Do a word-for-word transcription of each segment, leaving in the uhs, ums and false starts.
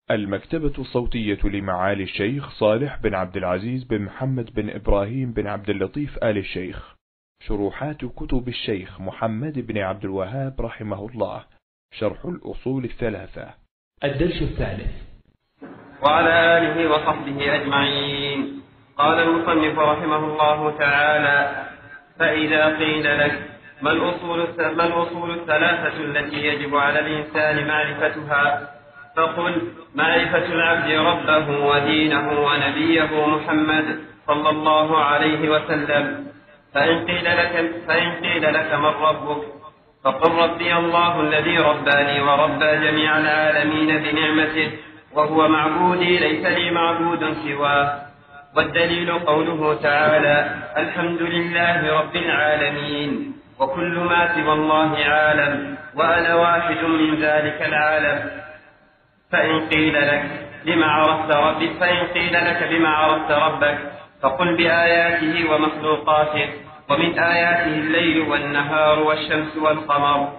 المكتبة الصوتية لمعالي الشيخ صالح بن عبد العزيز بن محمد بن إبراهيم بن عبد اللطيف آل الشيخ. شروحات كتب الشيخ محمد بن عبد الوهاب رحمه الله. شرح الأصول الثلاثة. الدرس الثالث. وعلى آله وصحبه أجمعين. قال المصنف رحمه الله تعالى: فإذا قيل لك ما الأصول, ما الأصول الثلاثة التي يجب على الإنسان معرفتها؟ فقل: معرفة العبد ربه ودينه ونبيه محمد صلى الله عليه وسلم. فإن قيل لك, فإن قيل لك من ربك؟ فقل: ربي الله الذي رباني وربى جميع العالمين بنعمته، وهو معبودي ليس لي معبود سواه. والدليل قوله تعالى: الحمد لله رب العالمين، وكل ما سوى الله عالم، وأنا واحد من ذلك العالم. فإن قيل لك بما عرفت ربك فإن قيل لك بما عرفت ربك فقل: بآياته ومخلوقاته، ومن آياته الليل والنهار والشمس والقمر،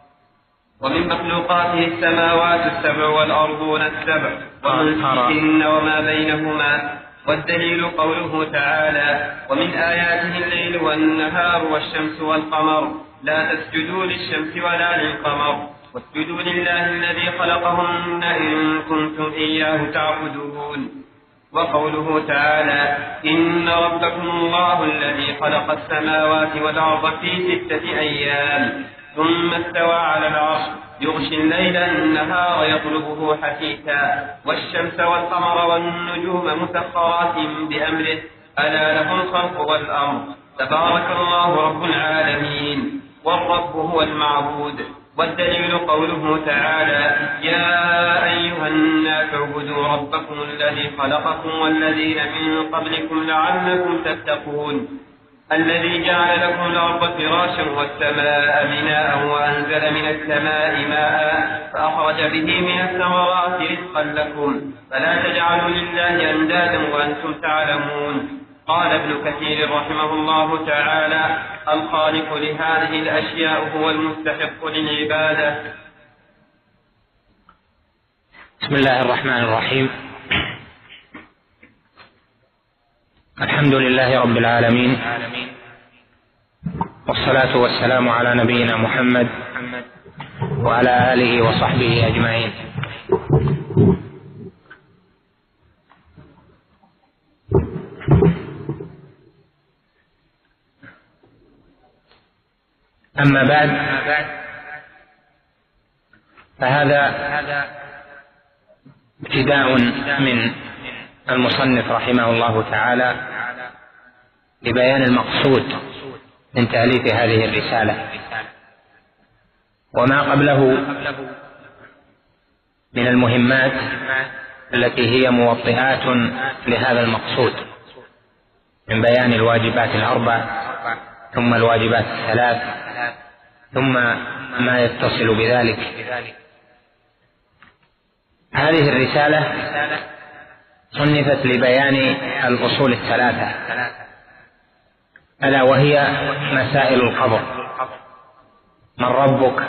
ومن مخلوقاته السماوات السبع والأرضون السبع ومن فيهن وما بينهما. والدليل قوله تعالى: ومن آياته الليل والنهار والشمس والقمر، لا تسجدوا للشمس ولا للقمر واسجدوا لله الذي خلقهن إن كنتم إياه تعبدون. وقوله تعالى: إن ربكم الله الذي خلق السماوات والأرض في ستة أيام ثم استوى على العرش يغشي الليل النهار يطلبه حثيثا، والشمس والقمر والنجوم مسخرات بأمره، ألا له الخلق والأمر، تبارك الله رب العالمين. والرب هو المعبود. والدليل قوله تعالى: يا أيها الناس اعبدوا ربكم الذي خلقكم والذين من قبلكم لعلكم تتقون، الذي جعل لكم الأرض فراشا والسماء بناء وأنزل من السماء ماء فأخرج به من الثمرات رزقا لكم، فلا تجعلوا لله أندادا وأنتم تعلمون. قال ابن كثير رحمه الله تعالى: الخالق لهذه الأشياء هو المستحق للعبادة. بسم الله الرحمن الرحيم. الحمد لله رب العالمين، والصلاة والسلام على نبينا محمد وعلى آله وصحبه أجمعين. أما بعد، فهذا ابتداء من المصنف رحمه الله تعالى لبيان المقصود من تأليف هذه الرسالة وما قبله من المهمات التي هي موطئات لهذا المقصود من بيان الواجبات الأربع، ثم الواجبات الثلاث، ثم ما يتصل بذلك. هذه الرسالة صنفت لبيان الأصول الثلاثة، ألا وهي مسائل القبر: من ربك،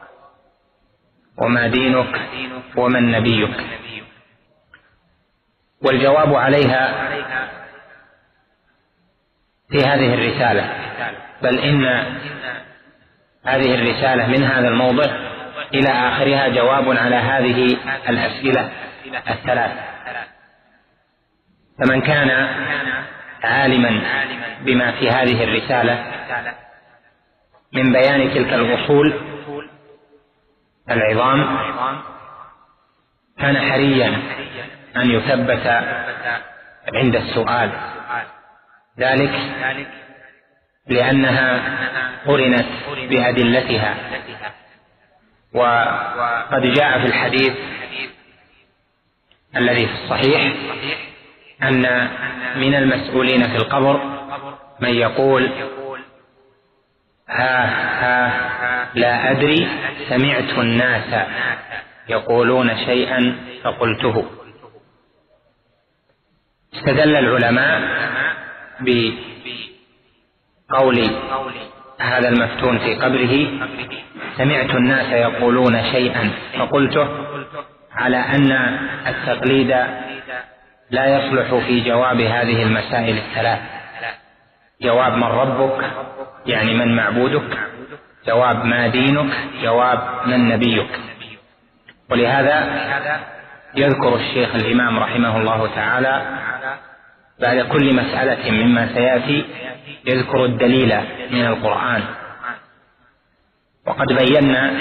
وما دينك، ومن نبيك. والجواب عليها في هذه الرسالة، بل إن هذه الرسالة من هذا الموضع إلى آخرها جواب على هذه الأسئلة الثلاث. فمن كان عالما بما في هذه الرسالة من بيان تلك الأصول العظام كان حريا أن يثبت عند السؤال، ذلك لأنها قرنت بأدلتها. وقد جاء في الحديث الذي في الصحيح أن من المسؤولين في القبر من يقول: ها ها لا أدري، سمعت الناس يقولون شيئا فقلته. استدل العلماء بقول هذا المفتون في قبره: سمعت الناس يقولون شيئا فقلته، على أن التقليد لا يصلح في جواب هذه المسائل الثلاث: جواب من ربك يعني من معبودك، جواب ما دينك، جواب من نبيك. ولهذا يذكر الشيخ الإمام رحمه الله تعالى بعد كل مسألة مما سيأتي يذكر الدليل من القرآن. وقد بينا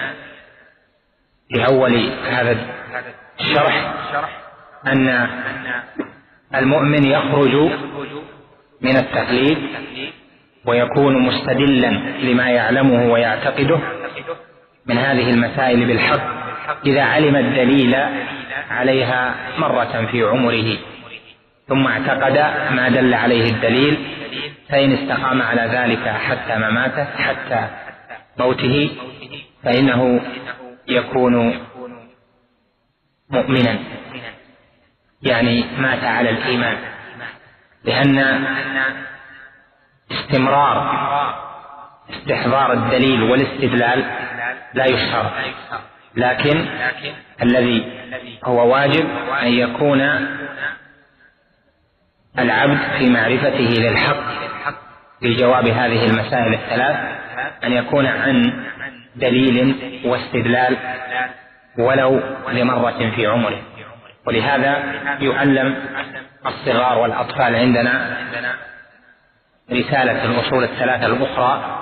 في أول هذا الشرح أن المؤمن يخرج من التقليد ويكون مستدلا لما يعلمه ويعتقده من هذه المسائل بالحق إذا علم الدليل عليها مرة في عمره، ثم اعتقد ما دل عليه الدليل، فإن استقام على ذلك حتى مماته حتى موته فإنه يكون مؤمنا، يعني مات على الإيمان، لأن استمرار استحضار الدليل والاستدلال لا يشترط، لكن الذي هو واجب أن يكون العبد في معرفته للحق في جواب هذه المسائل الثلاث أن يكون عن دليل واستدلال ولو لمرة في عمره. ولهذا يعلم الصغار والأطفال عندنا رسالة الأصول الثلاثة الأخرى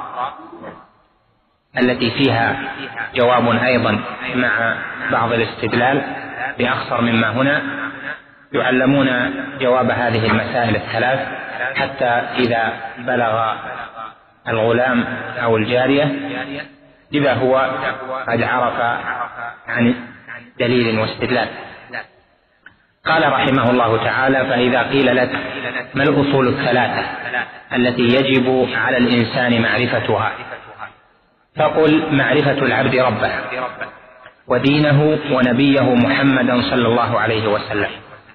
التي فيها جواب أيضا مع بعض الاستدلال بأخصر مما هنا، يعلمون جواب هذه المسائل الثلاث حتى إذا بلغ الغلام أو الجارية إذا هو قد عرف عن دليل واستدلال. قال رحمه الله تعالى: فإذا قيل لك ما الأصول الثلاثة التي يجب على الإنسان معرفتها؟ فقل: معرفة العبد ربه ودينه ونبيه محمدا صلى الله عليه وسلم.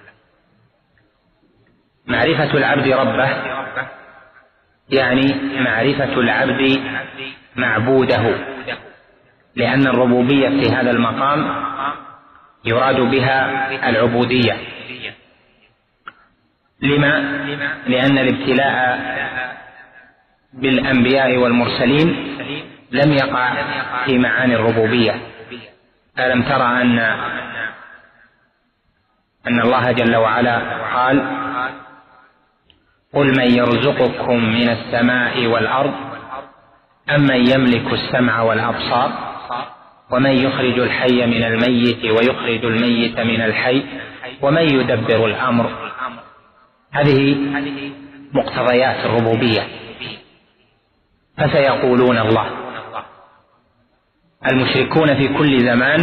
معرفة العبد ربه يعني معرفة العبد معبوده، لأن الربوبية في هذا المقام يراد بها العبودية. لما؟ لأن الابتلاء بالأنبياء والمرسلين لم يقع في معاني الربوبية. ألم ترى أن أن الله جل وعلا قال: قل من يرزقكم من السماء والأرض أمن يملك السمع والأبصار ومن يخرج الحي من الميت ويخرج الميت من الحي ومن يدبر الأمر. هذه مقتضيات الربوبية. فسيقولون الله. المشركون في كل زمان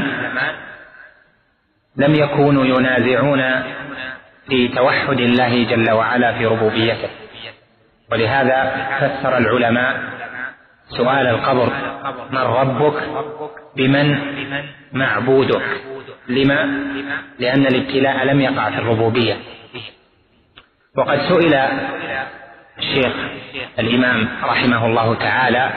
لم يكونوا ينازعون في توحد الله جل وعلا في ربوبيته، ولهذا فسر العلماء سؤال القبر: من ربك؟ بمن معبودك؟ لما؟ لأن الابتلاء لم يقع في الربوبية. وقد سئل الشيخ الإمام رحمه الله تعالى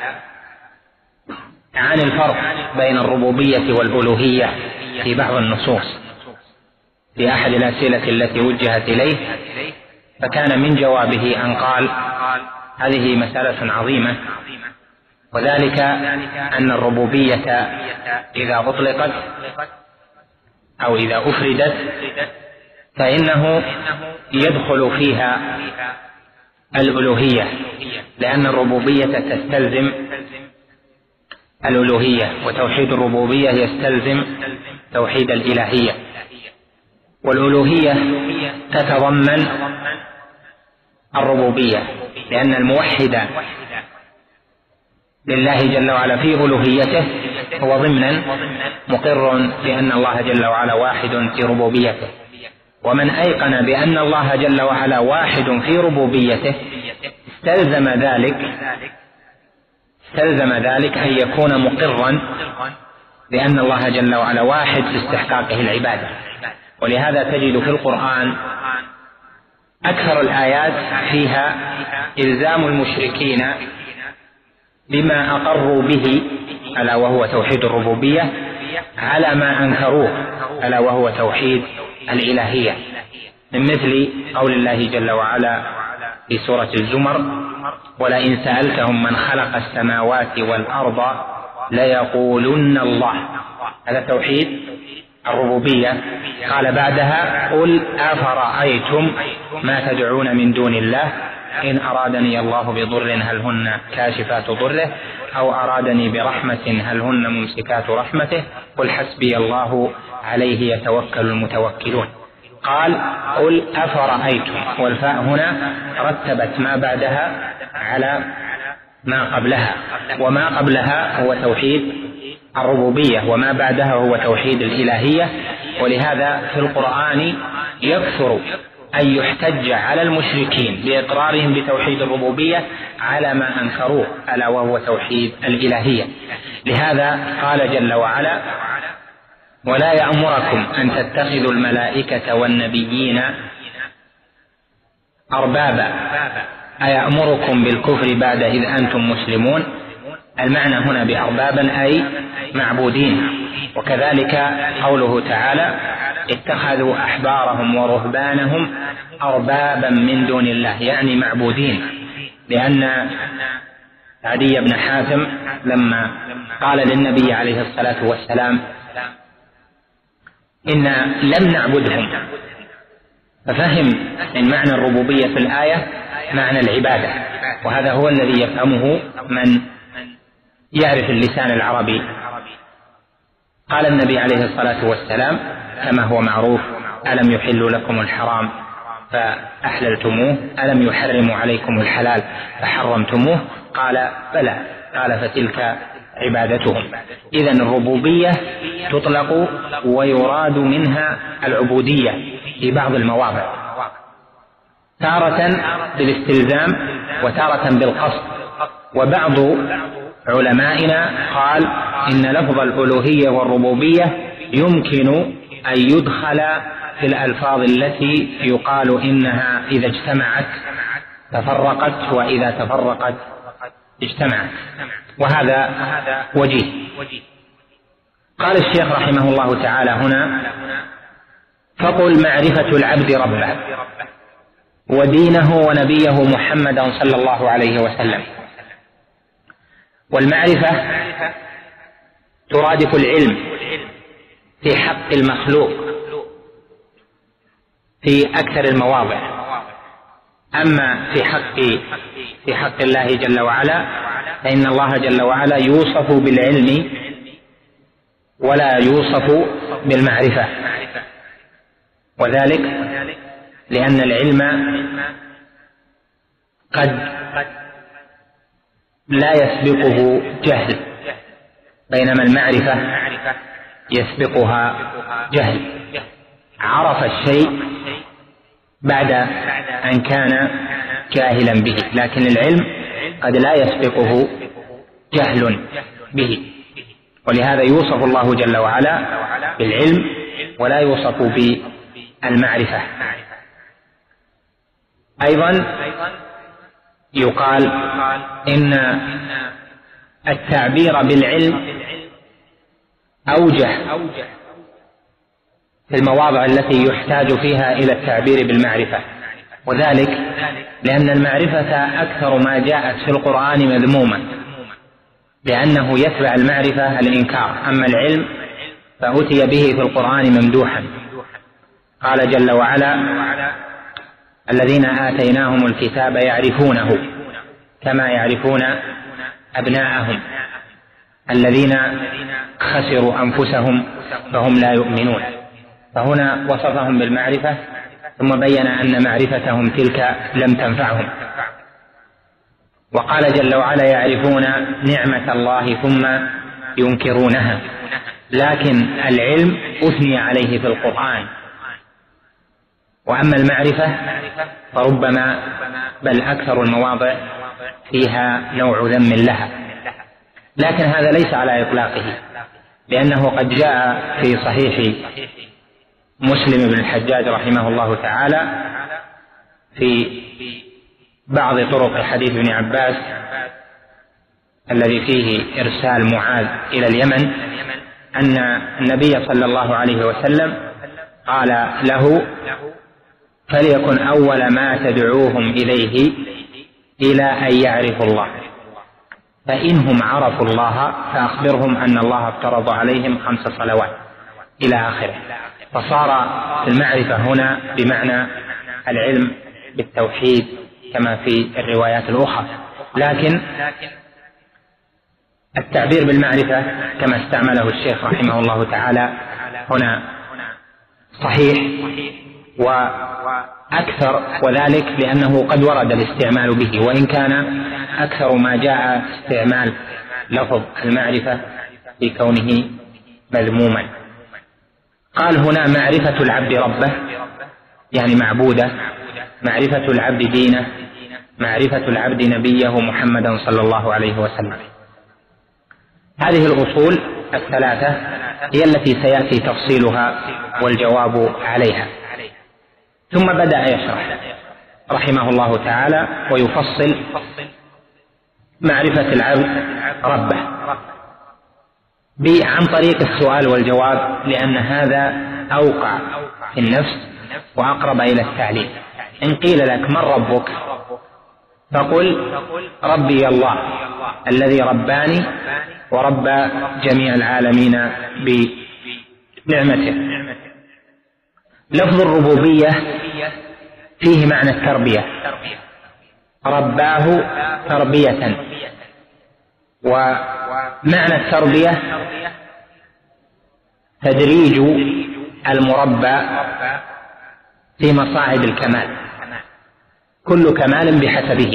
عن الفرق بين الربوبية والألوهية في بعض النصوص في أحد الأسئلة التي وجهت إليه، فكان من جوابه أن قال: هذه مسألة عظيمة، وذلك أن الربوبية إذا أطلقت أو إذا أفردت فإنه يدخل فيها الألوهية، لأن الربوبية تستلزم الألوهية، وتوحيد الربوبية يستلزم توحيد الإلهية، والألوهية تتضمن الربوبية، لأن الموحد لله جل وعلا في ألوهيته هو ضمنا مقر بأن الله جل وعلا واحد في ربوبيته. ومن أيقن بأن الله جل وعلا واحد في ربوبيته استلزم ذلك استلزم ذلك أن يكون مقرا بأن الله جل وعلا واحد في استحقاقه العبادة. ولهذا تجد في القرآن أكثر الآيات فيها إلزام المشركين بما أقروا به ألا وهو توحيد الربوبية على ما أنكروه ألا وهو توحيد الإلهية، من مثل قول الله جل وعلا في سورة الزمر: ولئن سألتهم من خلق السماوات والأرض ليقولن الله. هذا توحيد الربوبية. قال بعدها: قل أفرأيتم ما تدعون من دون الله إن أرادني الله بضر هل هن كاشفات ضره أو أرادني برحمة هل هن ممسكات رحمته قل حسبي الله عليه يتوكل المتوكلون. قال: قل أفرأيتم، والفاء هنا رتبت ما بعدها على ما قبلها، وما قبلها هو توحيد الربوبية وما بعدها هو توحيد الإلهية. ولهذا في القرآن يكثر أن يحتج على المشركين بإقرارهم بتوحيد الربوبية على ما أنكروه ألا وهو توحيد الإلهية. لهذا قال جل وعلا: ولا يأمركم أن تتخذوا الملائكة والنبيين أربابا أيأمركم بالكفر بعد إذ أنتم مسلمون. المعنى هنا بأربابا أي معبودين. وكذلك قوله تعالى: اتخذوا أحبارهم ورهبانهم أربابا من دون الله، يعني معبودين. لأن عدي بن حاتم لما قال للنبي عليه الصلاة والسلام: إنا لم نعبدهم، ففهم من معنى الربوبية في الآية معنى العبادة، وهذا هو الذي يفهمه من يعرف اللسان العربي. قال النبي عليه الصلاة والسلام كما هو معروف: ألم يحل لكم الحرام فأحللتموه، ألم يحرموا عليكم الحلال فحرمتموه؟ قال: بلى. قال: فتلك عبادتهم. إذن الربوبية تطلق ويراد منها العبودية في بعض المواضع، تارة بالاستلزام وتارة بالقصد. وبعض علمائنا قال إن لفظ الألوهية والربوبية يمكن أن يدخل في الألفاظ التي يقال إنها إذا اجتمعت تفرقت وإذا تفرقت اجتمعت، وهذا وجيه. قال الشيخ رحمه الله تعالى هنا: فقل معرفة العبد ربه ودينه ونبيه محمدا صلى الله عليه وسلم. والمعرفة ترادف العلم في حق المخلوق في أكثر المواضع، أما في حق في حق الله جل وعلا فإن الله جل وعلا يوصف بالعلم ولا يوصف بالمعرفة، وذلك لأن العلم قد لا يسبقه جهل، بينما المعرفة يسبقها جهل. عرف الشيء بعد أن كان جاهلا به، لكن العلم قد لا يسبقه جهل به، ولهذا يوصف الله جل وعلا بالعلم ولا يوصف بالمعرفة. أيضا يقال إن التعبير بالعلم أوجه في المواضع التي يحتاج فيها إلى التعبير بالمعرفة، وذلك لأن المعرفة أكثر ما جاءت في القرآن مذمومة، لأنه يتبع المعرفة الإنكار، أما العلم فأتي به في القرآن ممدوحا. قال جل وعلا: الذين آتيناهم الكتاب يعرفونه كما يعرفون أبناءهم الذين خسروا أنفسهم فهم لا يؤمنون. فهنا وصفهم بالمعرفة ثم بين أن معرفتهم تلك لم تنفعهم. وقال جل وعلا: يعرفون نعمة الله ثم ينكرونها. لكن العلم أثني عليه في القرآن، وأما المعرفة فربما بل أكثر المواضع فيها نوع ذم لها، لكن هذا ليس على إطلاقه، لأنه قد جاء في صحيح مسلم بن الحجاج رحمه الله تعالى في بعض طرق حديث ابن عباس الذي فيه إرسال معاذ إلى اليمن أن النبي صلى الله عليه وسلم قال له: فليكن أول ما تدعوهم إليه إلى أن يعرفوا الله، فإنهم عرفوا الله فأخبرهم أن الله افترض عليهم خمس صلوات إلى آخره. فصار المعرفة هنا بمعنى العلم بالتوحيد كما في الروايات الأخرى، لكن التعبير بالمعرفة كما استعمله الشيخ رحمه الله تعالى هنا صحيح وأكثر، وذلك لأنه قد ورد الاستعمال به، وإن كان أكثر ما جاء استعمال لفظ المعرفة في كونه مذموما. قال هنا: معرفة العبد ربه، يعني معبوده، معرفة العبد دينه، معرفة العبد نبيه محمدا صلى الله عليه وسلم. هذه الأصول الثلاثة هي التي سيأتي تفصيلها والجواب عليها. ثم بدأ يشرح رحمه الله تعالى ويفصل معرفة العبد ربه عن طريق السؤال والجواب، لأن هذا أوقع في النفس وأقرب إلى التعليم. إن قيل لك: من ربك؟ فقل: ربي الله الذي رباني ورب جميع العالمين بنعمته. لفظ الربوبية فيه معنى التربية، رباه تربية، ومعنى التربية تدريج المربى في مصاعد الكمال، كل كمال بحسبه.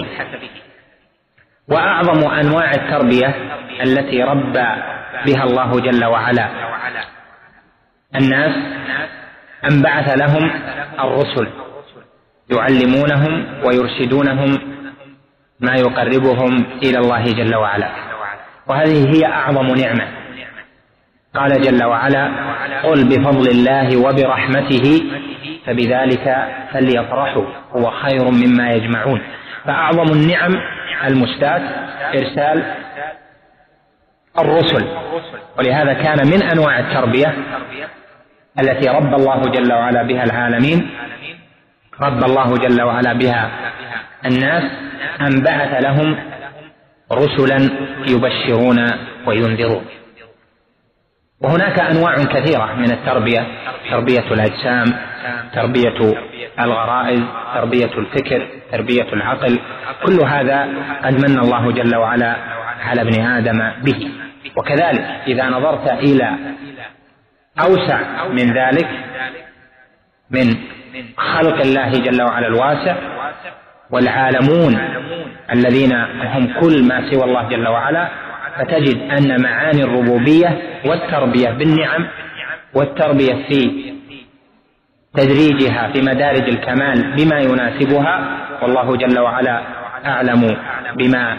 وأعظم أنواع التربية التي ربى بها الله جل وعلا الناس أن بعث لهم الرسل يعلمونهم ويرشدونهم ما يقربهم إلى الله جل وعلا، وهذه هي أعظم نعمة. قال جل وعلا: قل بفضل الله وبرحمته فبذلك فليفرحوا هو خير مما يجمعون. فأعظم النعم المستات إرسال الرسل، ولهذا كان من أنواع التربية التي رب الله جل وعلا بها العالمين، رب الله جل وعلا بها الناس، أن بعث لهم رسلا يبشرون وينذرون. وهناك أنواع كثيرة من التربية: تربية الأجسام، تربية الغرائز، تربية الفكر، تربية العقل، كل هذا قد من الله جل وعلا على ابن آدم به. وكذلك إذا نظرت إلى أوسع من ذلك من خلق الله جل وعلا الواسع والعالمون الذين هم كل ما سوى الله جل وعلا، فتجد أن معاني الربوبية والتربية بالنعم والتربية في تدريجها في مدارج الكمال بما يناسبها، والله جل وعلا أعلم بما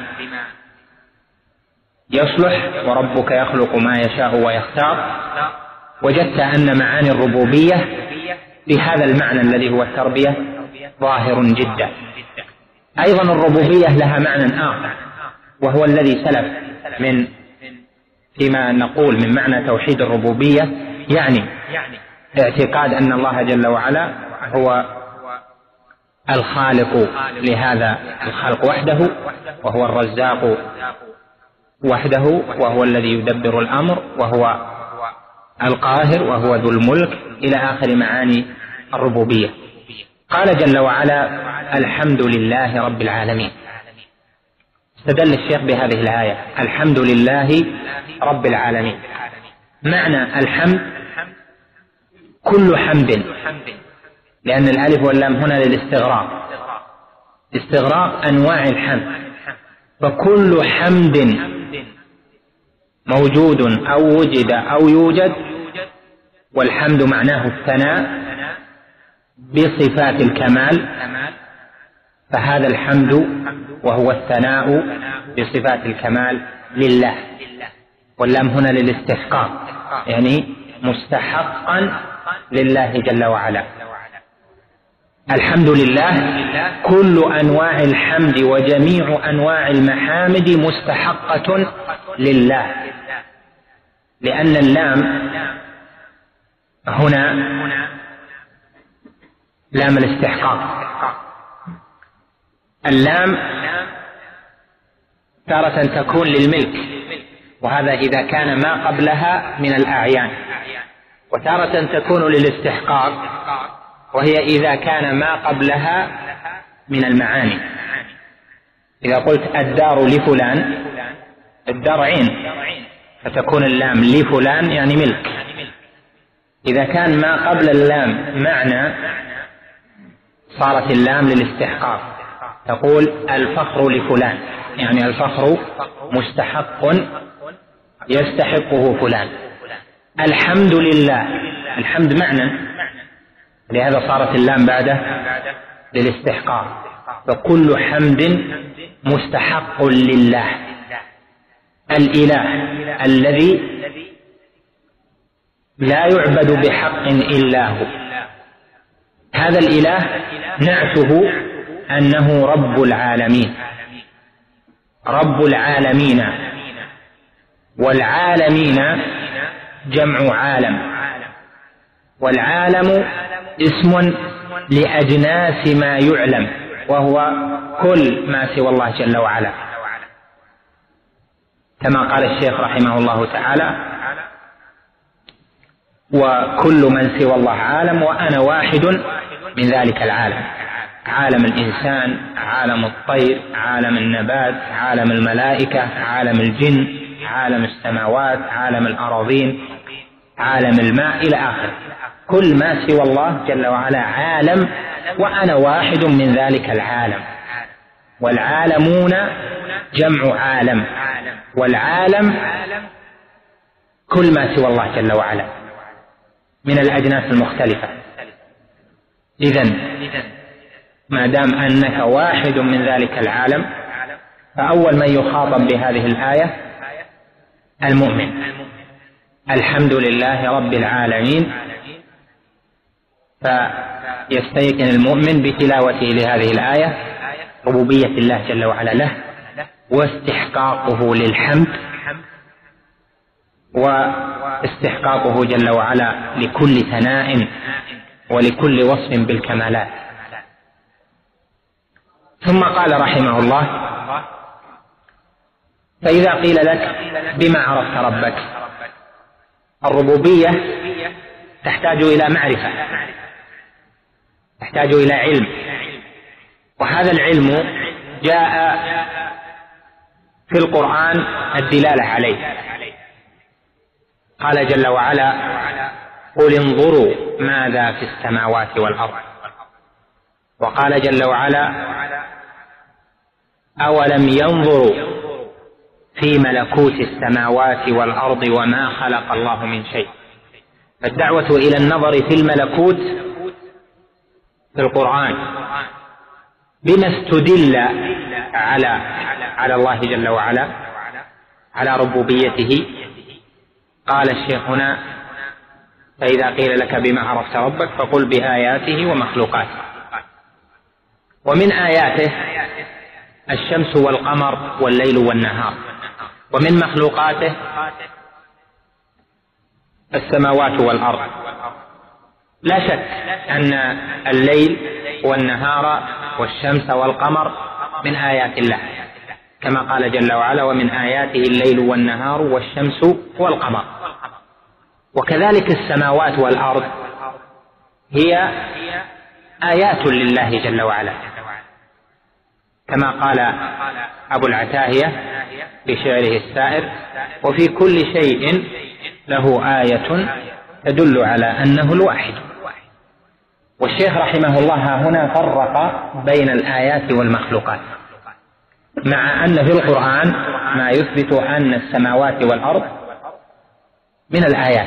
يصلح، وربك يخلق ما يشاء ويختار. وجدت أن معاني الربوبية بهذا المعنى الذي هو التربية ظاهر جدا. أيضا الربوبية لها معنى آخر، وهو الذي سلف من فيما نقول من معنى توحيد الربوبية، يعني اعتقاد أن الله جل وعلا هو الخالق لهذا الخلق وحده، وهو الرزاق وحده، وهو الذي يدبر الأمر، وهو القاهر، وهو ذو الملك، إلى آخر معاني الربوبية. قال جل وعلا: الحمد لله رب العالمين. استدل الشيخ بهذه الآية: الحمد لله رب العالمين. معنى الحمد كل حمد، لأن الألف واللام هنا للاستغراق، استغراق أنواع الحمد، فكل حمد موجود أو وجد أو يوجد، والحمد معناه الثناء بصفات الكمال، فهذا الحمد وهو الثناء بصفات الكمال لله. واللام هنا للاستحقاق، يعني مستحقا لله جل وعلا. الحمد لله كل أنواع الحمد وجميع أنواع المحامد مستحقة لله، لأن اللام هنا لام الاستحقاق. اللام تارة تكون للملك، وهذا إذا كان ما قبلها من الأعيان، وتارة تكون للاستحقاق، وهي إذا كان ما قبلها من المعاني. إذا قلت الدار لفلان، الدار عين، فتكون اللام لفلان يعني ملك. إذا كان ما قبل اللام معنى صارت اللام للاستحقاق، تقول الفخر لفلان، يعني الفخر مستحق يستحقه فلان. الحمد لله، الحمد معنى، لهذا صارت اللام بعده للاستحقاق. فكل حمد مستحق لله، الإله الذي لا يعبد بحق إلا هو. هذا الإله نعته أنه رب العالمين، رب العالمين، والعالمين جمع عالم، والعالم اسم لأجناس ما يعلم، وهو كل ما سوى الله جل وعلا، كما قال الشيخ رحمه الله تعالى: وكل من سوى الله عالم وأنا واحد من ذلك العالم. عالم الإنسان، عالم الطير، عالم النبات، عالم الملائكة، عالم الجن، عالم السماوات، عالم الأراضين، عالم الماء، إلى آخره. كل ما سوى الله جل وعلا عالم، وأنا واحد من ذلك العالم. والعالمون جمع عالم، والعالم كل ما سوى الله جل وعلا من الأجناس المختلفة. إذن ما دام أنك واحد من ذلك العالم، فأول من يخاطب بهذه الآية المؤمن. الحمد لله رب العالمين، فيستيقن المؤمن بتلاوته لهذه الآية ربوبية الله جل وعلا له، واستحقاقه للحمد، واستحقاقه جل وعلا لكل ثناء ولكل وصف بالكمالات. ثم قال رحمه الله: فإذا قيل لك بما عرفت ربك. الربوبية تحتاج إلى معرفة، تحتاج إلى علم، وهذا العلم جاء في القرآن الدلالة عليه. قال جل وعلا: قل انظروا ماذا في السماوات والأرض. وقال جل وعلا: أولم ينظروا في ملكوت السماوات والأرض وما خلق الله من شيء. فالدعوة إلى النظر في الملكوت في القرآن بما استدل على على الله جل وعلا على ربوبيته. قال الشيخ هنا: فإذا قيل لك بما عرفت ربك فقل بآياته ومخلوقاته. ومن آياته الشمس والقمر والليل والنهار، ومن مخلوقاته السماوات والأرض. لا شك أن الليل والنهار والشمس والقمر من آيات الله، كما قال جل وعلا: ومن آياته الليل والنهار والشمس والقمر. وكذلك السماوات والأرض هي آيات لله جل وعلا، كما قال أبو العتاهية في شعره السائر: وفي كل شيء له آية تدل على أنه الواحد. والشيخ رحمه الله هنا فرق بين الآيات والمخلوقات، مع أن في القرآن ما يثبت أن السماوات والأرض من الآيات.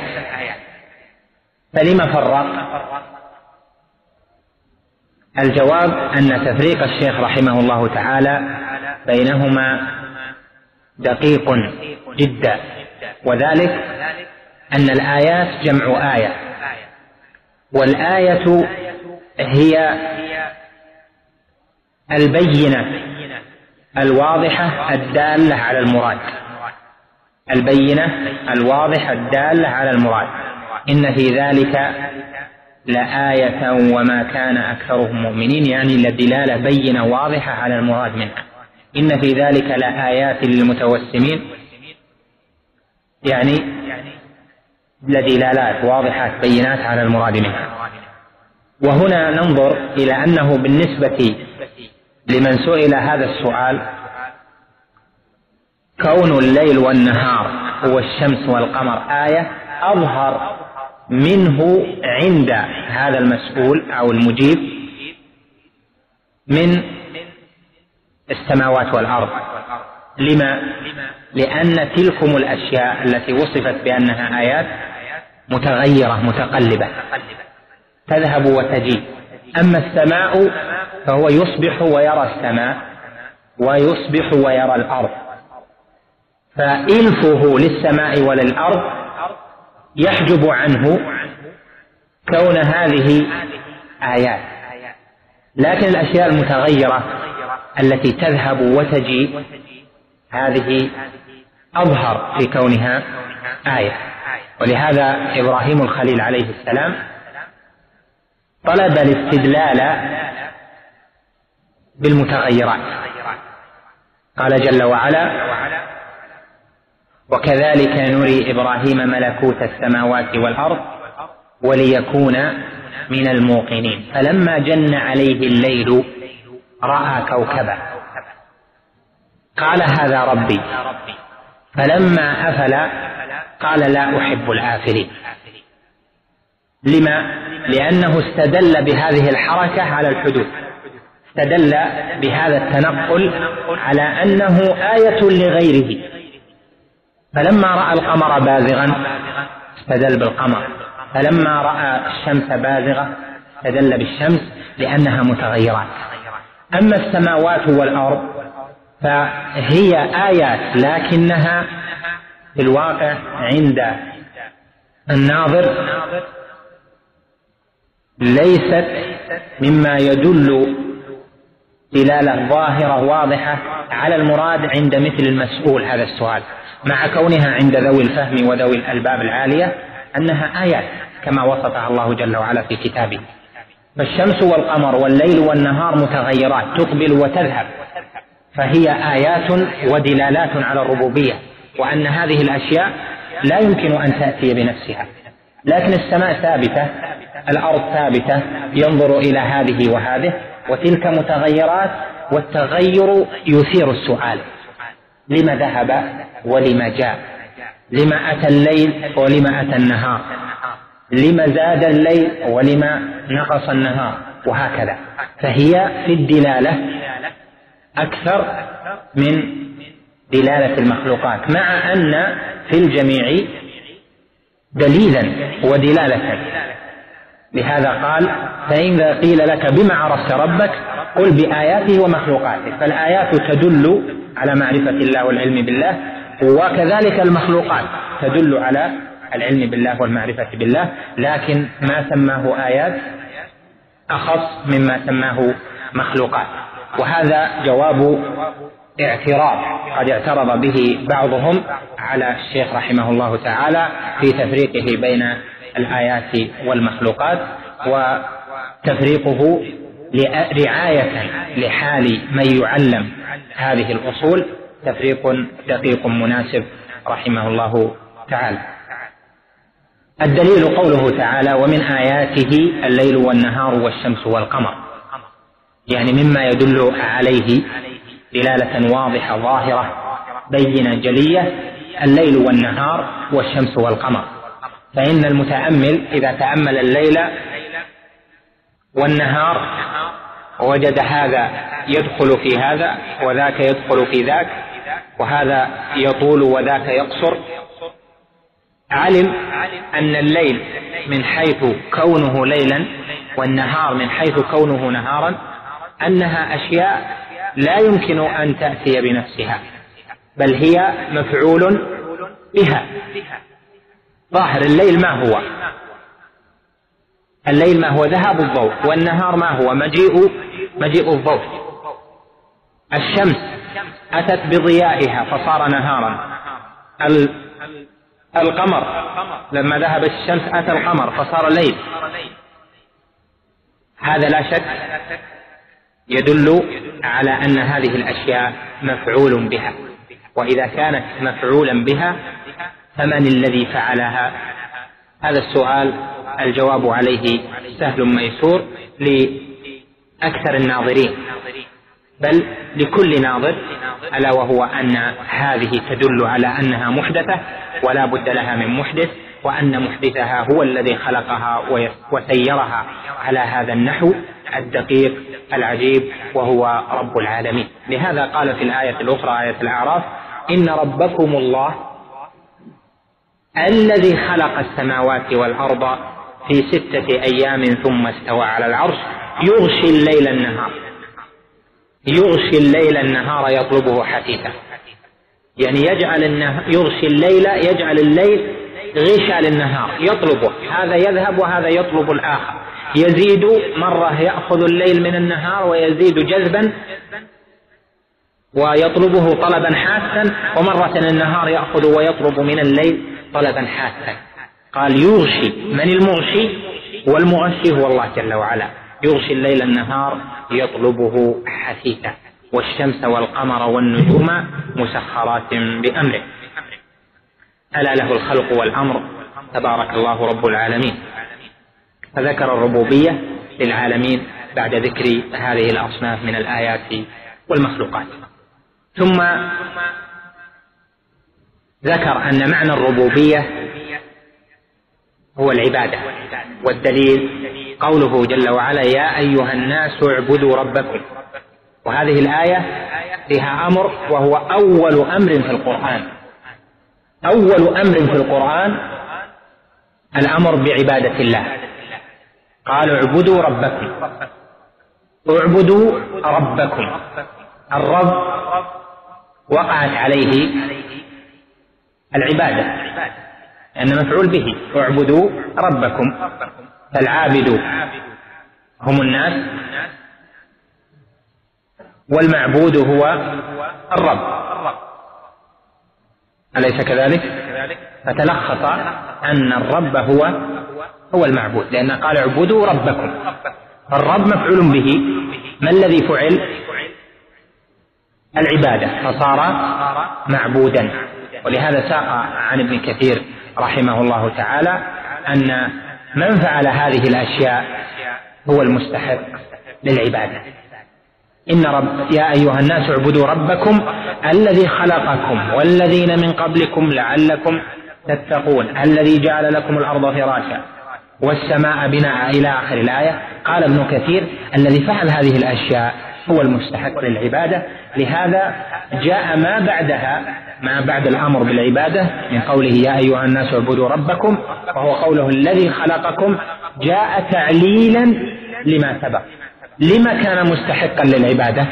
فلما فرق؟ الجواب أن تفريق الشيخ رحمه الله تعالى بينهما دقيق جدا، وذلك أن الآيات جمع آية، والآية هي البينة الواضحة الدالة على المراد. البينة الواضحة الدالة على المراد. إن في ذلك لآية وما كان أكثرهم مؤمنين، يعني لدلالة بينة واضحة على المراد منها. إن في ذلك لآيات للمتوسمين، يعني لدلالات واضحات بينات على المراد منها. وهنا ننظر إلى أنه بالنسبة لمن سئل هذا السؤال كون الليل والنهار والشمس والقمر آية أظهر منه عند هذا المسؤول أو المجيب من السماوات والأرض. لما؟ لأن تلكم الأشياء التي وصفت بأنها آيات متغيرة متقلبة تذهب وتجيء. أما السماء فهو يصبح ويرى السماء ويصبح ويرى الأرض، فإلفه للسماء وللأرض يحجب عنه كون هذه آيات. لكن الأشياء المتغيرة التي تذهب وتجيء هذه أظهر في كونها آية. ولهذا إبراهيم الخليل عليه السلام طلب الاستدلال بالمتغيرات. قال جل وعلا: وكذلك نري إبراهيم ملكوت السماوات والأرض وليكون من الموقنين فلما جن عليه الليل رأى كوكبا قال هذا ربي فلما أفل قال لا أحب الآفلين. لما؟ لأنه استدل بهذه الحركة على الحدوث، استدل بهذا التنقل على أنه آية لغيره. فلما رأى القمر بازغا استدل بالقمر، فلما رأى الشمس بازغة استدل بالشمس لأنها متغيرات. أما السماوات والأرض فهي آيات لكنها في الواقع عند الناظر ليست مما يدل دلالة ظاهرة واضحة على المراد عند مثل المسؤول هذا السؤال، مع كونها عند ذوي الفهم وذوي الألباب العالية أنها آيات كما وصفها الله جل وعلا في كتابه. فالشمس والقمر والليل والنهار متغيرات تقبل وتذهب، فهي آيات ودلالات على الربوبية، وأن هذه الأشياء لا يمكن أن تأتي بنفسها. لكن السماء ثابتة، الأرض ثابتة، ينظر إلى هذه وهذه، وتلك متغيرات، والتغير يثير السؤال: لما ذهب ولما جاء؟ لما أتى الليل ولما أتى النهار؟ لما زاد الليل ولما نقص النهار؟ وهكذا. فهي في الدلالة أكثر من دلالة المخلوقات، مع أن في الجميع دليلا ودلالة. لهذا قال: فإذا قيل لك بما عرفت ربك قل بآياته ومخلوقاته. فالآيات تدل على معرفة الله والعلم بالله، وكذلك المخلوقات تدل على العلم بالله والمعرفة بالله، لكن ما سماه آيات أخص مما سماه مخلوقات. وهذا جواب اعتراض قد اعترض به بعضهم على الشيخ رحمه الله تعالى في تفريقه بين الآيات والمخلوقات، وتفريقه رعاية لحال من يعلم هذه الأصول تفريق دقيق مناسب رحمه الله تعالى. الدليل قوله تعالى: ومن آياته الليل والنهار والشمس والقمر، يعني مما يدل عليه دلالة واضحة ظاهرة بينة جلية الليل والنهار والشمس والقمر. فإن المتأمل إذا تأمل الليل والنهار وجد هذا يدخل في هذا وذاك يدخل في ذاك، وهذا يطول وذاك يقصر، علم أن الليل من حيث كونه ليلا والنهار من حيث كونه نهارا أنها أشياء لا يمكن أن تأتي بنفسها، بل هي مفعول بها. ظاهر الليل ما هو؟ الليل ما هو؟ ذهاب الضوء. والنهار ما هو؟ مجيء مجيء الضوء. الشمس أتت بضيائها فصار نهارا، القمر لما ذهب الشمس أتى القمر فصار ليل، هذا لا شك يدل على أن هذه الأشياء مفعول بها، وإذا كانت مفعولا بها فمن الذي فعلها؟ هذا السؤال الجواب عليه سهل ميسور لأكثر الناظرين، بل لكل ناظر، ألا وهو أن هذه تدل على أنها محدثة ولا بد لها من محدث، وأن محدثها هو الذي خلقها وسيرها على هذا النحو الدقيق العجيب وهو رب العالمين. لهذا قال في الآية الأخرى آية الأعراف: إن ربكم الله الذي خلق السماوات والأرض في ستة أيام ثم استوى على العرش يغشي الليل النهار يغشي الليل النهار يطلبه حثيثا، يعني يجعل النهار يغشي الليل يجعل الليل غشا للنهار يطلبه، هذا يذهب وهذا يطلب الآخر، يزيد مرة يأخذ الليل من النهار ويزيد جذبا ويطلبه طلبا حاسا، ومرة النهار يأخذ ويطلب من الليل طلبا حاسا. قال يغشي، من المغشي؟ والمغشي هو الله جل وعلا، يغشي الليل النهار يطلبه حثيثا، والشمس والقمر والنجوم مسخرات بأمره، ألا له الخلق والأمر تبارك الله رب العالمين. فذكر الربوبية للعالمين بعد ذكر هذه الأصناف من الآيات والمخلوقات، ثم ذكر أن معنى الربوبية هو العبادة، والدليل قوله جل وعلا: يا أيها الناس اعبدوا ربكم. وهذه الآية فيها أمر، وهو أول أمر في القرآن، أول أمر في القرآن الأمر بعبادة الله. قال اعبدوا ربكم، اعبدوا ربكم. الرب وقعت عليه العبادة لأن مفعول به، اعبدوا ربكم، فالعابد هم الناس والمعبود هو الرب، أليس كذلك؟ فتلخص أن الرب هو هو المعبود، لأن قال اعبدوا ربكم، الرب مفعول به، ما الذي فعل؟ العبادة، فصار معبودا. ولهذا ساق عن ابن كثير رحمه الله تعالى أن من فعل هذه الأشياء هو المستحق للعبادة. إن رب يا أيها الناس اعبدوا ربكم الذي خلقكم والذين من قبلكم لعلكم تتقون الذي جعل لكم الأرض فراشا والسماء بناء إلى آخر الآية. قال ابن كثير الذي فعل هذه الأشياء هو المستحق للعبادة. لهذا جاء ما بعدها ما بعد الأمر بالعبادة من قوله يا أيها الناس اعبدوا ربكم، وهو قوله الذي خلقكم، جاء تعليلا لما سبق. لما كان مستحقا للعبادة؟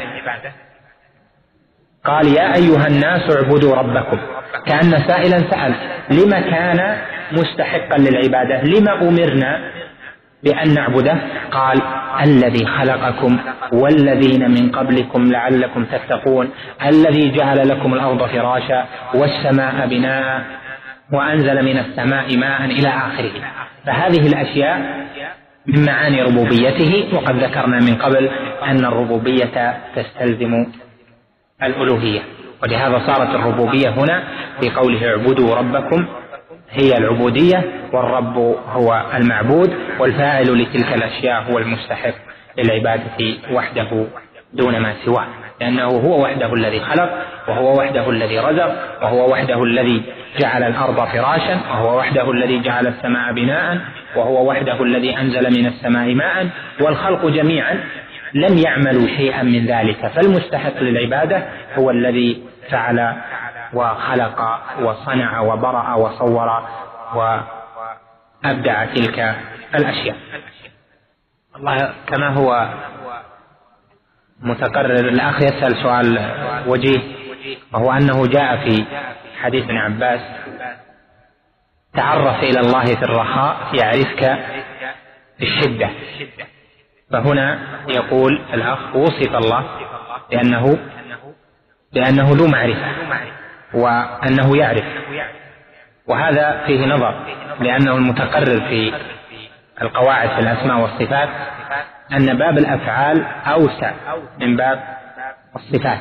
قال يا أيها الناس اعبدوا ربكم، كأن سائلا سأل لما كان مستحقا للعبادة، لما أمرنا بأن نعبده؟ قال الذي خلقكم والذين من قبلكم لعلكم تتقون الذي جعل لكم الأرض فراشا والسماء بناء وأنزل من السماء ماء إلى آخره. فهذه الأشياء من معاني ربوبيته، وقد ذكرنا من قبل أن الربوبية تستلزم الألوهية، ولهذا صارت الربوبية هنا في قوله اعبدوا ربكم هي العبودية، والرب هو المعبود، والفاعل لتلك الأشياء هو المستحق للعبادة وحده دون ما سواه، لأنه هو وحده الذي خلق، وهو وحده الذي رزق، وهو وحده الذي جعل الأرض فراشا، وهو وحده الذي جعل السماء بناء، وهو وحده الذي أنزل من السماء ماء، والخلق جميعا لم يعملوا شيئا من ذلك. فالمستحق للعبادة هو الذي فعل وخلق وصنع وبرأ وصور وأبدع تلك الأشياء. الله كما هو متقرر، الأخ يسأل سؤال وجيه، وهو أنه جاء في حديث ابن عباس تعرف إلى الله في الرخاء يعرفك في الشدة. فهنا يقول الأخ وصف الله بأنه بأنه ذو معرفة، وأنه يعرف، وهذا فيه نظر، لأنه المتقرر في القواعد في الأسماء والصفات أن باب الأفعال أوسع من باب الصفات،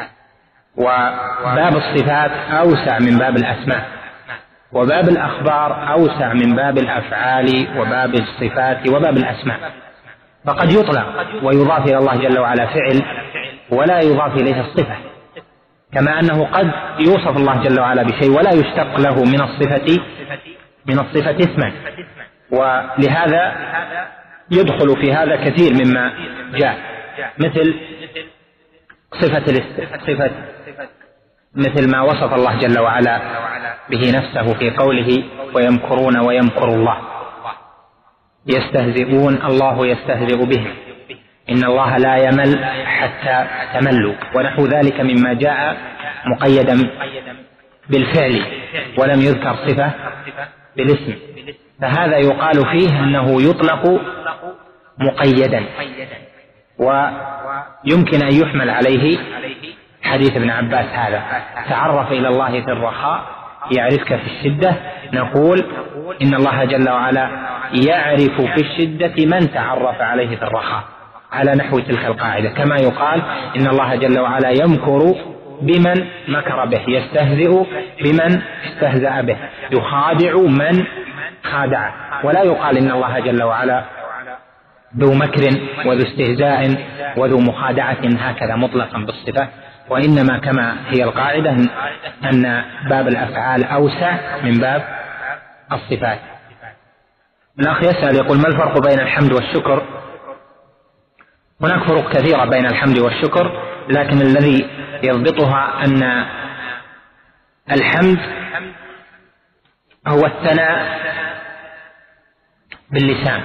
وباب الصفات أوسع من باب الأسماء، وباب الأخبار أوسع من باب الأفعال وباب الصفات وباب الأسماء. فقد يطلق ويضاف إلى الله جل وعلا فعل ولا يضاف إليه الصفة، كما أنه قد يوصف الله جل وعلا بشيء ولا يشتق له من الصفة من الصفة اسما، ولهذا يدخل في هذا كثير مما جاء، مثل صفة صفة مثل ما وصف الله جل وعلا به نفسه في قوله ويمكرون ويمكر الله، يستهزئون الله يستهزئ بهم، إن الله لا يمل حتى تملوا، ونحو ذلك مما جاء مقيدا بالفعل ولم يذكر صفة بالاسم، فهذا يقال فيه أنه يطلق مقيدا. ويمكن أن يحمل عليه حديث ابن عباس هذا: تعرف إلى الله في الرخاء يعرفك في الشدة. نقول إن الله جل وعلا يعرف في الشدة من تعرف عليه في الرخاء، على نحو تلك القاعدة، كما يقال إن الله جل وعلا يمكر بمن مكر به، يستهزئ بمن استهزأ به، يخادع من خادعه. ولا يقال إن الله جل وعلا ذو مكر وذو استهزاء وذو مخادعة هكذا مطلقا بالصفة، وإنما كما هي القاعدة أن باب الأفعال أوسع من باب الصفات. الأخ يسأل يقول: ما الفرق بين الحمد والشكر؟ هناك فروق كثيرة بين الحمد والشكر، لكن الذي يضبطها أن الحمد هو الثناء باللسان،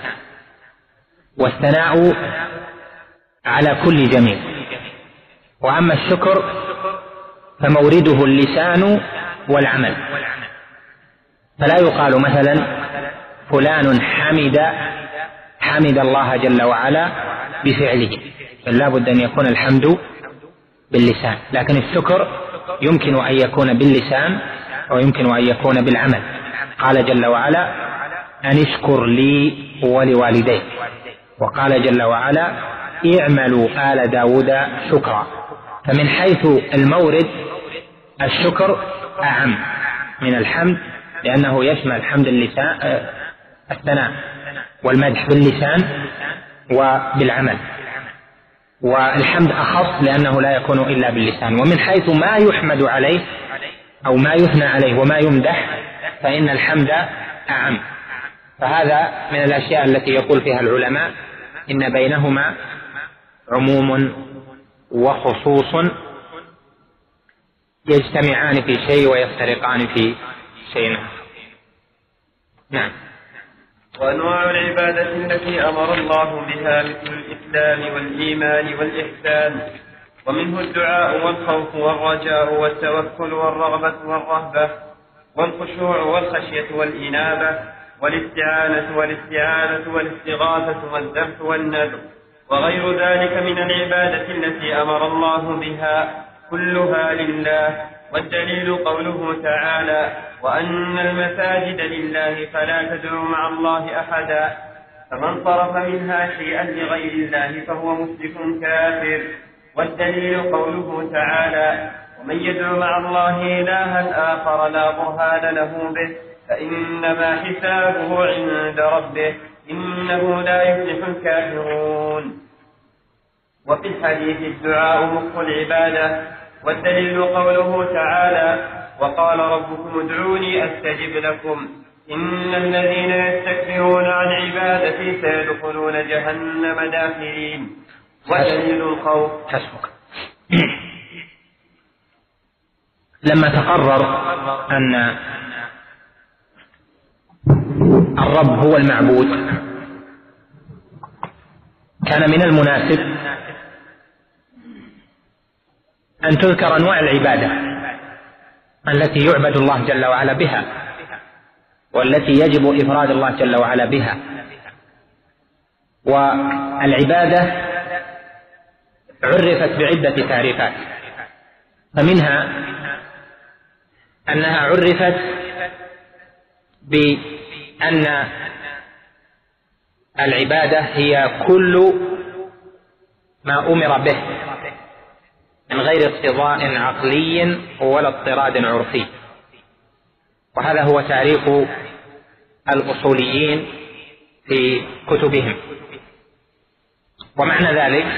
والثناء على كل جميل، وأما الشكر فمورده اللسان والعمل، فلا يقال مثلا فلان حمد حمد الله جل وعلا بفعله، بل لا بد أن يكون الحمد باللسان، لكن الشكر يمكن أن يكون باللسان ويمكن أن يكون بالعمل. قال جل وعلا: أن اشكر لي ولوالديك، وقال جل وعلا: اعملوا آل داود شكرا. فمن حيث المورد الشكر أعم من الحمد، لأنه يشمل حمد اللسان، الثناء والمدح باللسان وبالعمل، والحمد أخص لأنه لا يكون إلا باللسان. ومن حيث ما يحمد عليه أو ما يثنى عليه وما يمدح فإن الحمد أعم. فهذا من الأشياء التي يقول فيها العلماء إن بينهما عموم وخصوص يجتمعان في شيء ويفترقان في شيء. نعم. وأنواع العبادة التي أمر الله بها مثل الإسلام والإيمان والإحسان، ومنه الدعاء والخوف والرجاء والتوكل والرغبة والرهبة والخشوع والخشية والإنابة والاستعانة والاستعانة والاستغاثة والذبح والنذر وغير ذلك من العبادة التي أمر الله بها، كلها لله. والدليل قوله تعالى: وأن المساجد لله فلا تدعوا مع الله أحدا، فمن صرف منها شيئا لغير الله فهو مشرك كافر. والدليل قوله تعالى: ومن يدعو مع الله إلها آخر لا برهان له به فإنما حسابه عند ربه إنه لا يفلح الكافرون. وفي الحديث الدعاء مخ العبادة. والدليل قوله تعالى: وقال ربكم ادعوني أستجب لكم إن الذين يستكبرون عن عبادتي سيدخلون جهنم داخرين. ودليل الخوف. لما تقرر أن الرب هو المعبود كان من المناسب أن تذكر أنواع العبادة التي يعبد الله جل وعلا بها والتي يجب إفراد الله جل وعلا بها. والعبادة عرفت بعدة تعريفات، فمنها أنها عرفت بأن العبادة هي كل ما أمر به من غير اقتضاء عقلي ولا اضطراد عرفي، وهذا هو تعريف الأصوليين في كتبهم. ومعنى ذلك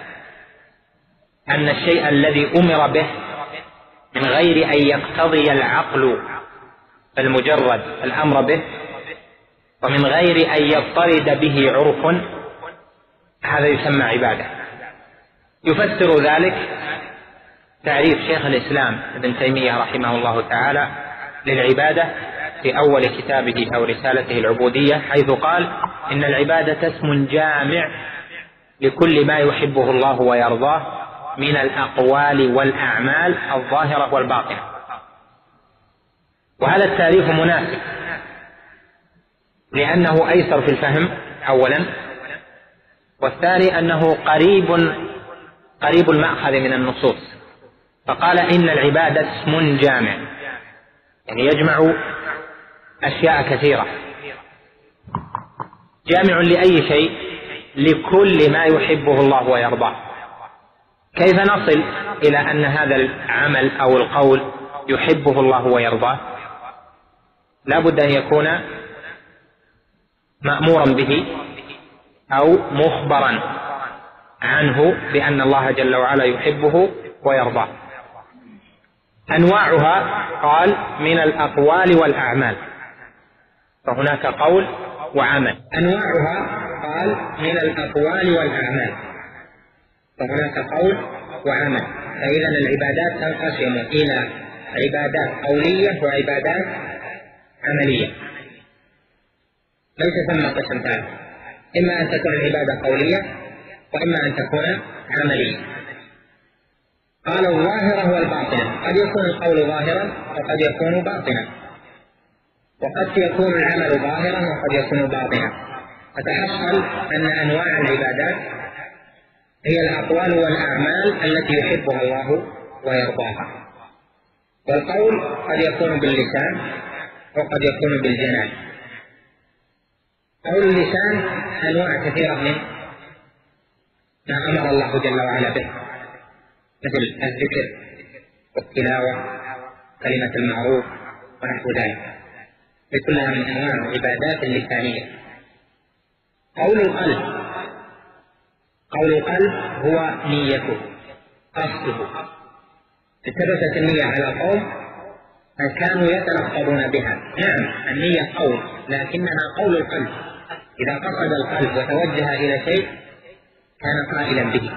أن الشيء الذي أمر به من غير أن يقتضي العقل المجرد الأمر به ومن غير أن يضطرد به عرف، هذا يسمى عبادة. يفسر ذلك تعريف شيخ الإسلام ابن تيمية رحمه الله تعالى للعبادة في أول كتابه أو رسالته العبودية، حيث قال: إن العبادة اسم جامع لكل ما يحبه الله ويرضاه من الأقوال والأعمال الظاهرة والباطنة. وهذا التعريف مناسب لأنه أيسر في الفهم أولا، والثاني أنه قريب قريب المأخذ من النصوص، فقال إن العبادة اسم جامع، يعني يجمع أشياء كثيرة، جامع لأي شيء، لكل ما يحبه الله ويرضاه. كيف نصل إلى أن هذا العمل أو القول يحبه الله ويرضاه؟ لا بد أن يكون مأمورا به أو مخبرا عنه بأن الله جل وعلا يحبه ويرضاه. أنواعها قال من الأقوال والأعمال، فهناك قول وعمل. أنواعها قال من الأقوال والأعمال، فهناك قول وعمل. فإذا العبادات تنقسم إلى عبادات قولية وعبادات عملية، ليس ثم قسم ثالث، إما أن تكون العبادة قولية وإما أن تكون عملية. قال الظاهرة والباطنة، قد يكون القول ظاهرا وقد يكون باطنا، وقد يكون العمل ظاهرا وقد يكون باطنا. فتحصل أن أنواع العبادات هي الأقوال والأعمال التي يحبها الله ويرضاها. والقول قد يكون باللسان وقد يكون بالجنان. قول اللسان أنواع كثيرة من ما أمر الله جل وعلا به، مثل الذكر والتلاوة، كلمة المعروف ونحو ذلك، كلها من أنواع العبادات اللسانية. قول القلب، قول القلب هو نيته، قصده. ثبتت النية على قوم أن كانوا يتلفظون بها، نعم النية قول، لكنها قول القلب. إذا قصد القلب وتوجه إلى شيء كان قائلا به،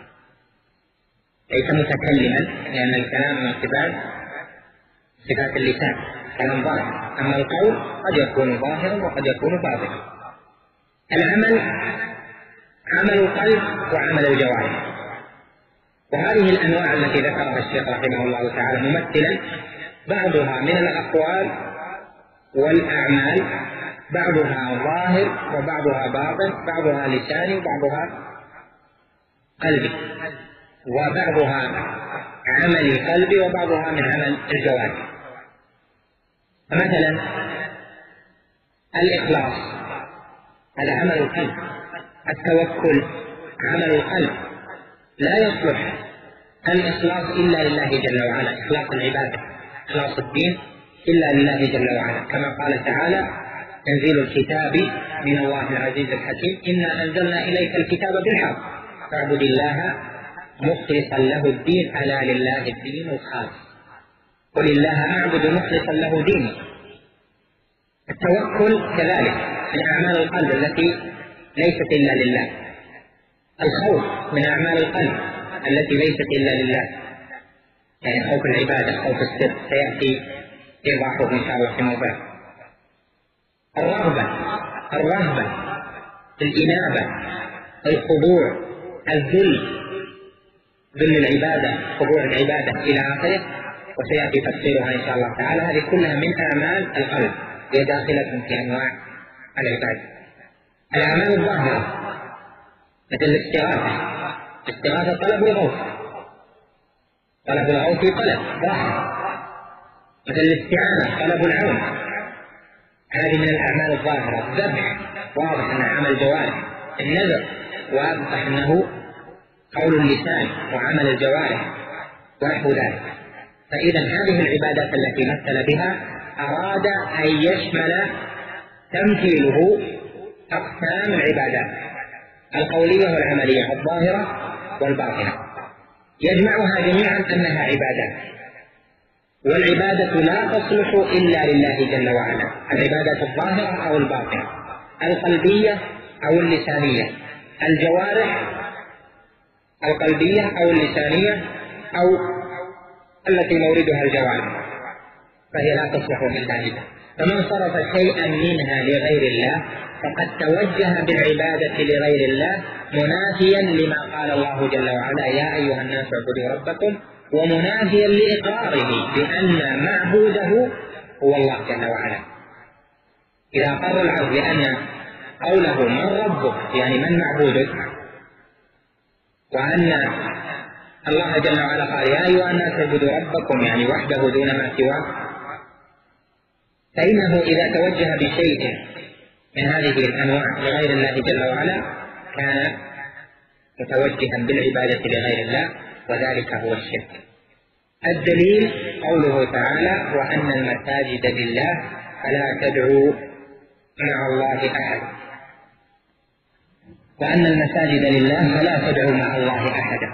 ليس متكلما، لأن الكلام من صفات صفات اللسان، كلام ظاهر. أما القول قد يكون ظاهرا وقد يكون باطنا. العمل عمل القلب وعمل الجوارح. وهذه الأنواع التي ذكرها الشيخ رحمه الله تعالى ممثلا بعضها من الأقوال والأعمال، بعضها ظاهر وبعضها باطن، بعضها لساني وبعضها قلبي، وبعضها عمل قلبي وبعضها من عمل الجوارح. فمثلا الإخلاص هذا عمل القلب، التوكل عمل القلب. لا يصلح الإخلاص إلا لله جل وعلا، إخلاص العبادة، إخلاص الدين إلا لله جل وعلا، كما قال تعالى: تنزيل الكتاب من الله العزيز الحكيم، إنا أنزلنا إليك الكتاب بالحق فاعبد الله مخلصا له الدين، ألا لله الدين الخالص، قل الله أعبد مخلصا له ديني. التوكل كذلك من أعمال القلب التي ليست إلا لله. الخوف من أعمال القلب التي ليست إلا لله، يعني خوف العبادة، خوف السر، سيأتي إيضاحه إن شاء الله في موضع. الرغبة الرهبة الإنابة، الخضوع، الذل، ذل العبادة، خضوع العبادة إلى آخره، وسيأتي تفسيرها إن شاء الله تعالى. هذه كلها من أعمال القلب، هي داخلة في أنواع العبادة. الأعمال الظاهرة مثل الاستغاثة، الاستغاثة طلب الغوث، طلب الغوث طلب ظاهر، مثل الاستعانة، طلب العون، هذه من الأعمال الظاهرة. الذبح واضح أنه عمل جوارح، النذر واضح أنه قول اللسان وعمل الجوارح ونحو ذلك. فإذا هذه العبادات التي مثل بها أراد أن يشمل تمثيله أقسام العبادات القولية والعملية، الظاهرة والباطنة، يجمعها جميعا أنها عبادات. والعبادة لا تصلح إلا لله جل وعلا، العبادات الظاهرة أو الباطنة، القلبية أو اللسانية، الجوارح القلبية أو اللسانية أو التي موردها الجوارح، فهي لا تصلح إلا لله. فمن صرف شيئا منها لغير الله فقد توجه بالعبادة لغير الله، منافيا لما قال الله جل وعلا يا أيها الناس اعبدوا ربكم، ومنافيا لإقراره بأن معبوده هو الله جل وعلا. إذا أقر العبد بأن قوله من ربك يعني من معبودك، وأن الله جل وعلا قال يا أيها الناس اعبدوا ربكم يعني وحده دون ما سواه، فإنه إذا توجه بشيء من هذه الأنواع لغير الله جل وعلا كان متوجها بالعبادة لغير الله، وذلك هو الشرك. الدليل قوله تعالى وأن المساجد لله فلا تدعوا مع الله أحد، وأن المساجد لله فلا تدعوا مع الله أحدا.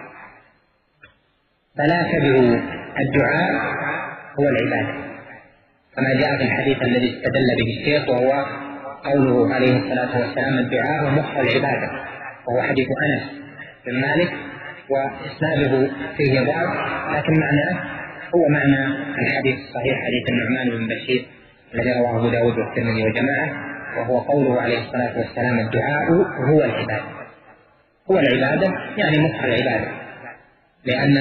فلا تدعوا، الدعاء هو العبادة كما جاء في الحديث الذي استدل به الشيخ، وهو قوله عليه الصلاة والسلام الدعاء مخ العبادة، وهو حديث أنس بن مالك وإسناده فيه ضعف، لكن معناه هو معنى الحديث الصحيح حديث النعمان بن بشير الذي رواه أبو داود والترمذي وجماعة، وهو قوله عليه الصلاة والسلام الدعاء هو العبادة. هو العبادة يعني مخ العبادة، لأن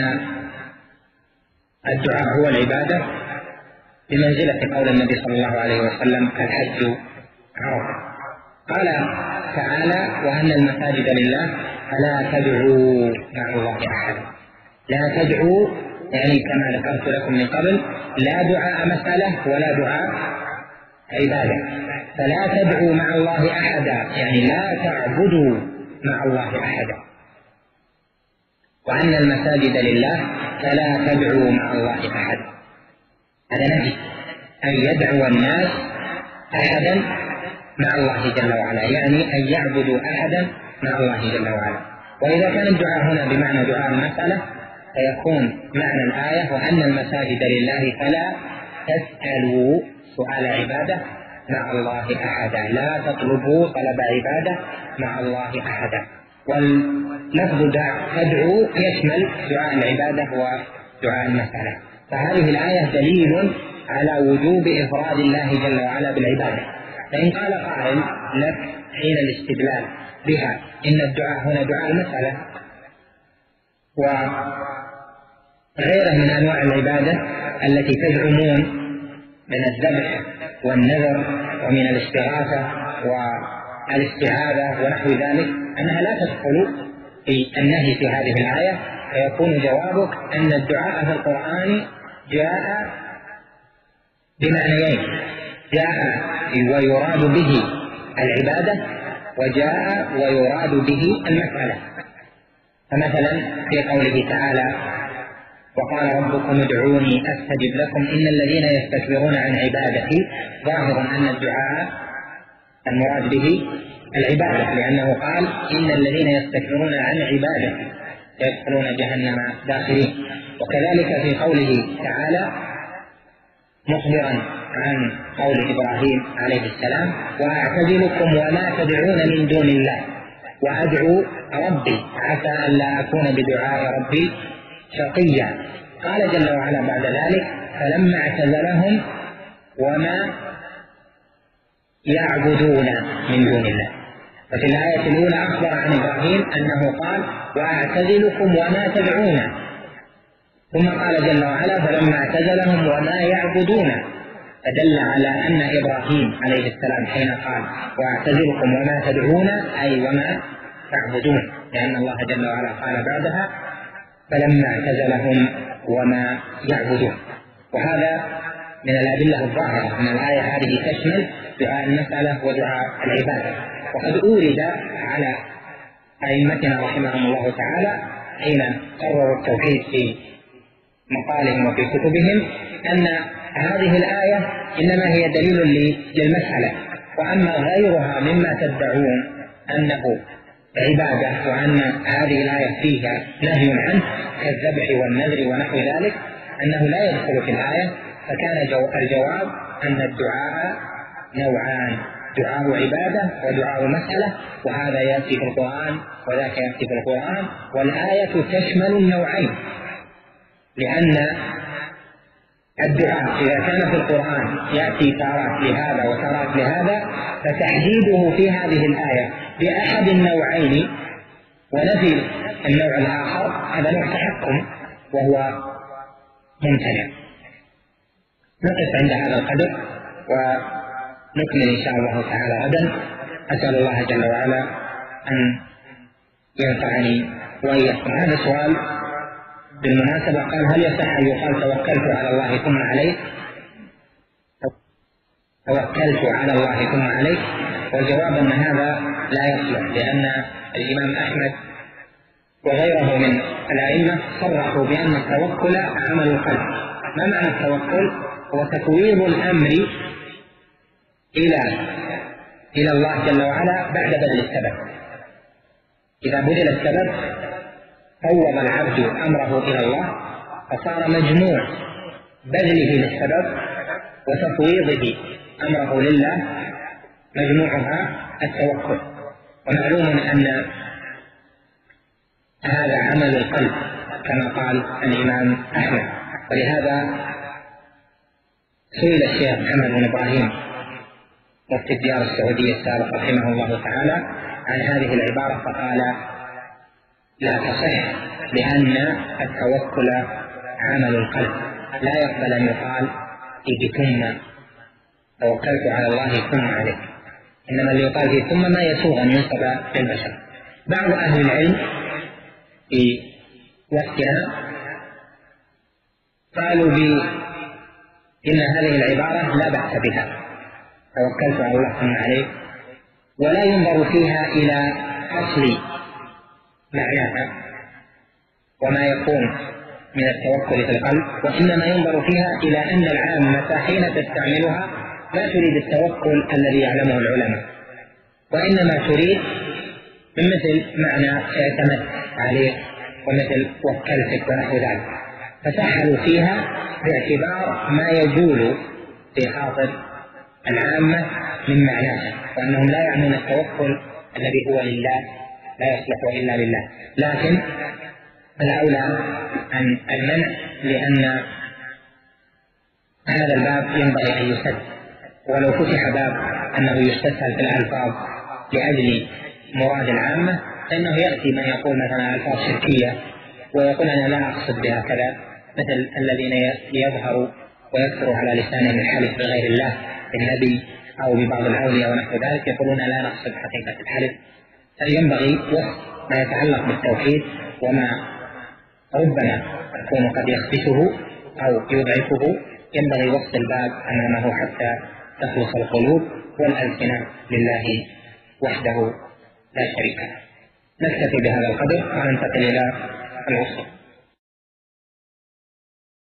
الدعاء هو العبادة بمنزلة قول النبي صلى الله عليه وسلم الحج عرفة. قال تعالى وأن المساجد لله فلا تدعوا مع الله أحدا. لا تدعوا يعني كما ذكرت لكم من قبل لا دعاء مسألة ولا دعاء عبادة. فلا تدعوا مع الله أحدا يعني لا تعبدوا مع الله أحدا. وأن المساجد لله فلا تدعوا مع الله أحدا، هذا نهي أن يدعو الناس أحدا مع الله جل وعلا، يعني أن يعبدوا أحدا مع الله جل وعلا. وإذا كان الدعاء هنا بمعنى دعاء المسألة فيكون معنى الآية وأن المساجد لله فلا تسألوا سؤال عبادة مع الله أحدا، لا تطلبوا طلب عبادة مع الله أحدا. واللفظ تدعو يشمل دعاء العبادة ودعاء المسألة. فهذه الآية دليل على وجوب إفراد الله جل وعلا بالعبادة. فإن قال قائل لك حين الاستدلال بها إن الدعاء هنا دعاء المسألة وغيره من أنواع العبادة التي تزعمون من الذبح والنذر ومن الاستغاثة والاستعاذة ونحو ذلك أنها لا تدخل في النهي في هذه الآية، فيكون جوابك أن الدعاء في القرآن جاء بمعنيين، جاء ويراد به العبادة وجاء ويراد به المسألة. فمثلا في قوله تعالى وقال ربكم ادعوني أستجب لكم إن الذين يستكبرون عن عبادتي، ظاهر أن الدعاء المراد به العبادة، لأنه قال إن الذين يستكبرون عن عبادتي يدخلون جهنم داخلين. وكذلك في قوله تعالى مخبرا عن قول إبراهيم عليه السلام وأعتزلكم وما تدعون من دون الله وأدعو ربي عسى أن لا أكون بدعاء ربي شقيا. قال جل وعلا بعد ذلك فلما اعتزلهم وما يعبدون من دون الله. ففي الآية الأولى أخبر عن إبراهيم أنه قال وأعتزلكم وما تدعون، ثم قال جل وعلا فلما اعتزلهم وما يعبدون، فدل على أن إبراهيم عليه السلام حين قال وأعتزلكم وما تدعون أي وما تعبدون، لأن الله جل وعلا قال بعدها فلما اعتزلهم وما يعبدون. وهذا من الأدلة الظاهرة أن الآية هذه تشمل دعاء المسألة ودعاء العبادة. وقد أورد على أئمتنا رحمهم الله تعالى حين قرروا التوحيد في مقالهم وفي كتبهم أن هذه الآية إنما هي دليل للمسألة، وأما غيرها مما تدعون أنه عبادة وأن هذه الآية فيها نهي عنه كالذبح والنذر ونحو ذلك أنه لا يدخل في الآية. فكان الجواب أن الدعاء نوعان: دعاء عبادة ودعاء مسألة، وهذا يأتي في القرآن وذاك يأتي في القرآن، والآية تشمل النوعين، لأن الدعاء إذا كان في القرآن يأتي تارات لهذا وتارات لهذا، فتحديده في هذه الآية بأحد النوعين ونفي النوع الآخر هذا نوع تحكم وهو ممتنع. نقف عند هذا القدر ونكمل إن شاء الله تعالى غدا. أسأل الله جل وعلا أن ينفعني وإياكم. هذا سؤال بالمناسبة قال: هل يصح أن يقال توكلت على الله ثم عليه؟ توكلت على الله ثم عليه، والجواب أن هذا لا يصلح، لأن الإمام أحمد وغيره من الأئمة صرحوا بأن التوكل عمل القلب. ما معنى التوكل؟ هو تفويض الأمر إلى إلى الله جل وعلا بعد بذل السبب. إذا بذل السبب فوض العبد أمره إلى الله، فصار مجموع بذله للسبب وتفويضه أمره لله مجموعها التوكل. ومعلوم أن هذا عمل القلب كما قال الإمام أحمد. ولهذا سئل الشيخ محمد بن إبراهيم مفتي الديار السعودية السابق رحمه الله تعالى عن هذه العبارة فقال: لا تصح، لأن التوكل عمل القلب، لا يقبل أن يقال إذ ثم توكلت على الله ثم عليه، إنما اللي يقال فيه ثم ما يسوغ أن ينسب للبشر. بعض أهل العلم في وقتنا قالوا بي إن هذه العبارة لا بأس بها، توكلت على الله ثم عليه، ولا ينظر فيها إلى أصل معناها وما يكون من التوكل في القلب، وإنما ينظر فيها إلى أن العامة حين تستعملها لا تريد التوكل الذي يعلمه العلماء، وإنما تريد من مثل معنى اعتمد عليه ومثل وكلتك ونحو ذلك، فسهلوا فيها باعتبار ما يجول في خاطر العامة من معناها، وأنهم لا يعنون التوكل الذي هو لله لا يصلح إلا لله. لكن الأولى أن المنع، لأن هذا الباب ينبغي أن يسد، ولو فتح باب أنه يستسهل في الألفاظ لأجل مراد العامة فإنه يأتي من يقول مثلا ألفاظ شركية ويقول أنا لا أقصد بها كذا، مثل الذين يظهروا ويكثروا على لسانهم الحلف بغير الله بالنبي أو ببعض الأولياء ونحو ذلك، يقولون لا نقصد حقيقة الحلف. فينبغي وصف ما يتعلق بالتوحيد وما ربما يكون قد يخبثه أو يضعفه، ينبغي وصف الباب أمامه حتى تخلص القلوب والألسنة لله وحده لا شريك له. نكتفي بهذا القدر وننتقل إلى الوصف.